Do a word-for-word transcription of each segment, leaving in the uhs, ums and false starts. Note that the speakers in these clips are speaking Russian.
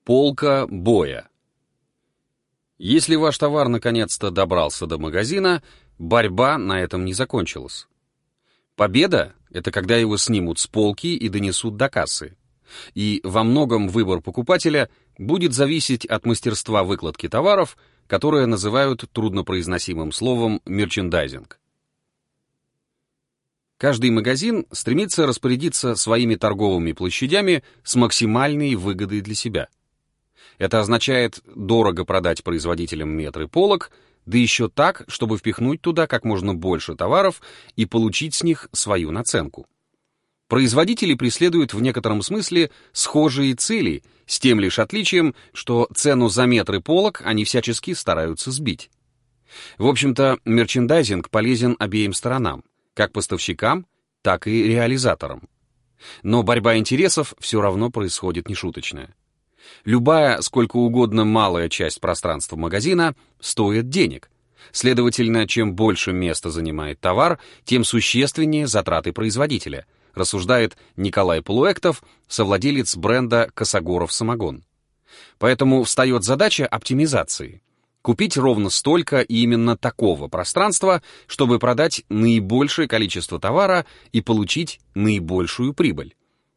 Полка боя. Если ваш товар наконец-то добрался до магазина, борьба на этом не закончилась. Победа — это когда его снимут с полки и донесут до кассы. И во многом выбор покупателя будет зависеть от мастерства выкладки товаров, которое называют труднопроизносимым словом мерчендайзинг. Каждый магазин стремится распорядиться своими торговыми площадями с максимальной выгодой для себя. Это означает дорого продать производителям метры полок, да еще так, чтобы впихнуть туда как можно больше товаров и получить с них свою наценку. Производители преследуют в некотором смысле схожие цели, с тем лишь отличием, что цену за метры полок они всячески стараются сбить. В общем-то, мерчендайзинг полезен обеим сторонам, как поставщикам, так и реализаторам. Но борьба интересов все равно происходит нешуточная. Любая, сколько угодно малая часть пространства магазина стоит денег. Следовательно, чем больше места занимает товар, тем существеннее затраты производителя, рассуждает Николай Полуэктов, совладелец бренда «Косогоров самогон». Поэтому встает задача оптимизации. Купить ровно столько и именно такого пространства, чтобы продать наибольшее количество товара и получить наибольшую прибыль.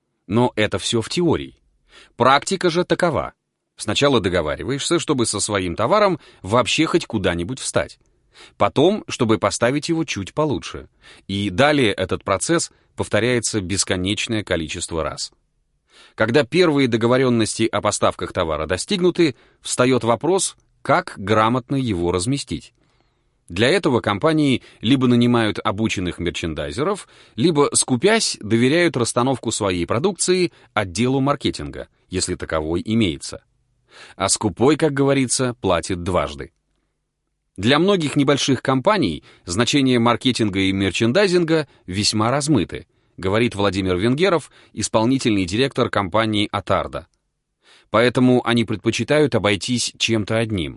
Но это все в теории. Практика же такова. Сначала договариваешься, чтобы со своим товаром вообще хоть куда-нибудь встать. Потом, чтобы поставить его чуть получше. И далее этот процесс повторяется бесконечное количество раз. Когда первые договоренности о поставках товара достигнуты, встает вопрос, как грамотно его разместить. Для этого компании либо нанимают обученных мерчендайзеров, либо, скупясь, доверяют расстановку своей продукции отделу маркетинга, если таковой имеется. А скупой, как говорится, платит дважды. Для многих небольших компаний значение маркетинга и мерчендайзинга весьма размыты, говорит Владимир Венгеров, исполнительный директор компании «Атарда». Поэтому они предпочитают обойтись чем-то одним.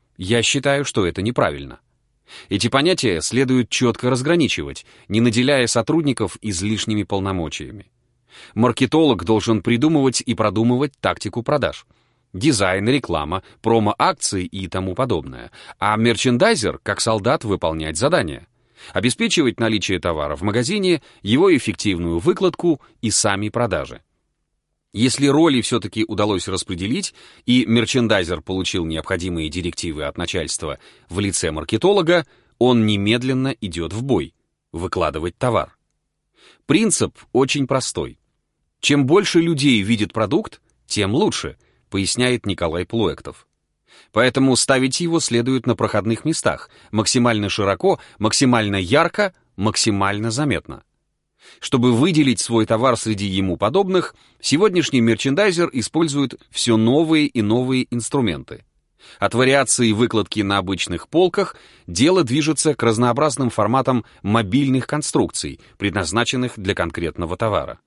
Я считаю, что это неправильно. Эти понятия следует четко разграничивать, не наделяя сотрудников излишними полномочиями. Маркетолог должен придумывать и продумывать тактику продаж. Дизайн, реклама, промо-акции и тому подобное. А мерчендайзер, как солдат, выполнять задания. Обеспечивать наличие товара в магазине, его эффективную выкладку и сами продажи. Если роли все-таки удалось распределить, и мерчендайзер получил необходимые директивы от начальства в лице маркетолога, он немедленно идет в бой, выкладывать товар. Принцип очень простой. Чем больше людей видит продукт, тем лучше, поясняет Николай Полуэктов. Поэтому ставить его следует на проходных местах, максимально широко, максимально ярко, максимально заметно. Чтобы выделить свой товар среди ему подобных, сегодняшний мерчендайзер использует все новые и новые инструменты. От вариации выкладки на обычных полках дело движется к разнообразным форматам мобильных конструкций, предназначенных для конкретного товара.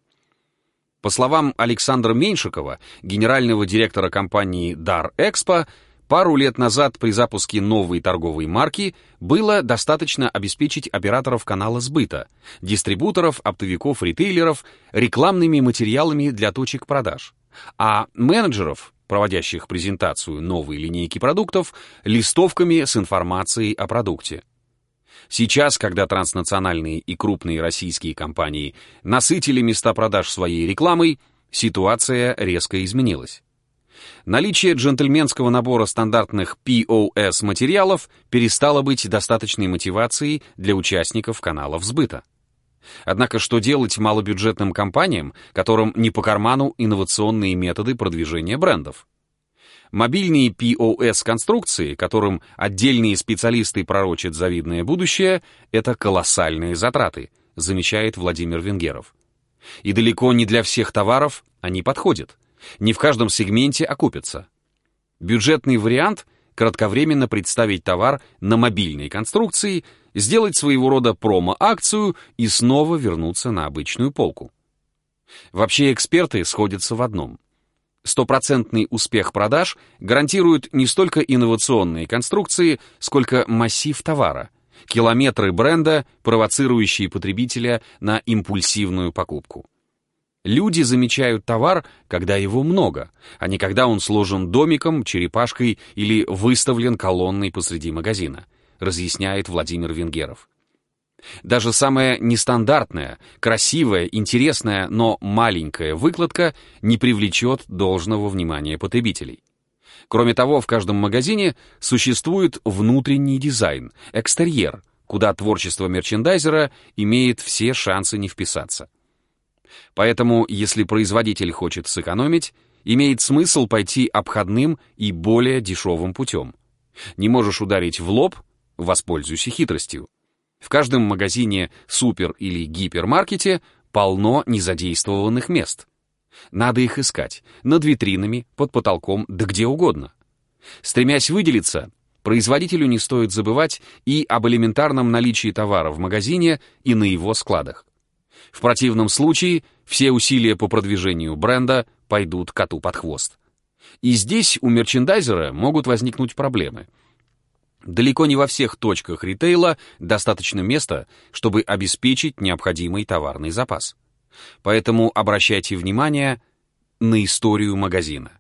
По словам Александра Меньшикова, генерального директора компании «Дар Экспо», пару лет назад при запуске новой торговой марки было достаточно обеспечить операторов канала сбыта, дистрибуторов, оптовиков, рекламными материалами для точек продаж, а менеджеров, проводящих презентацию новой линейки продуктов, листовками с информацией о продукте. Сейчас, когда транснациональные и крупные российские компании насытили места продаж своей рекламой, ситуация резко изменилась. Наличие джентльменского набора стандартных пи о эс-материалов перестало быть достаточной мотивацией для участников каналов сбыта. Однако что делать малобюджетным компаниям, которым не по карману инновационные методы продвижения брендов? Мобильные пи о эс-конструкции, которым отдельные специалисты пророчат завидное будущее, это колоссальные затраты, замечает Владимир Венгеров. И далеко не для всех товаров они подходят. Не в каждом сегменте окупятся. Бюджетный вариант — кратковременно представить товар на мобильной конструкции, сделать своего рода промо-акцию и снова вернуться на обычную полку. Вообще эксперты сходятся в одном. Стопроцентный успех продаж гарантируют не столько инновационные конструкции, сколько массив товара, километры бренда, провоцирующие потребителя на импульсивную покупку. Люди замечают товар, когда его много, а не когда он сложен домиком, черепашкой или выставлен колонной посреди магазина, разъясняет Владимир Венгеров. Даже самая нестандартная, красивая, интересная, но маленькая выкладка не привлечет должного внимания потребителей. Кроме того, в каждом магазине существует внутренний дизайн, экстерьер, куда творчество мерчендайзера имеет все шансы не вписаться. Поэтому, если производитель хочет сэкономить, имеет смысл пойти обходным и более дешевым путем. Не можешь ударить в лоб — воспользуйся хитростью. В каждом магазине, супер- или гипермаркете полно незадействованных мест. Надо их искать над витринами, под потолком, да где угодно. Стремясь выделиться, производителю не стоит забывать и об элементарном наличии товара в магазине и на его складах. В противном случае все усилия по продвижению бренда пойдут коту под хвост. И здесь у мерчендайзера могут возникнуть проблемы. Далеко не во всех точках ритейла достаточно места, чтобы обеспечить необходимый товарный запас. Поэтому обращайте внимание на историю магазина.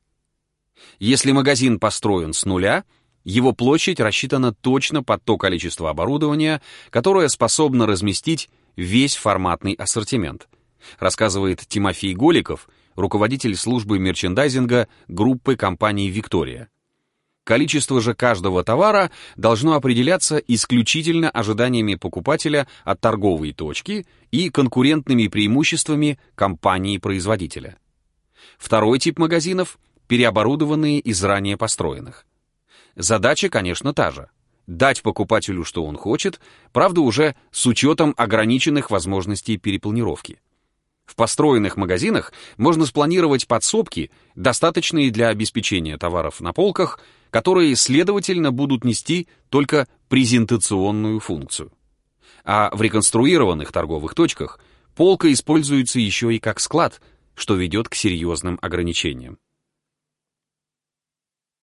Если магазин построен с нуля, его площадь рассчитана точно под то количество оборудования, которое способно разместить весь форматный ассортимент, рассказывает Тимофей Голиков, руководитель службы мерчендайзинга группы компании «Виктория». Количество же каждого товара должно определяться исключительно ожиданиями покупателя от торговой точки и конкурентными преимуществами компании-производителя. Второй тип магазинов – переоборудованные из ранее построенных. Задача, конечно, та же – дать покупателю, что он хочет, правда уже с учетом ограниченных возможностей перепланировки. В построенных магазинах можно спланировать подсобки, достаточные для обеспечения товаров на полках, которые, следовательно, будут нести только презентационную функцию. А в реконструированных торговых точках полка используется еще и как склад, что ведет к серьезным ограничениям.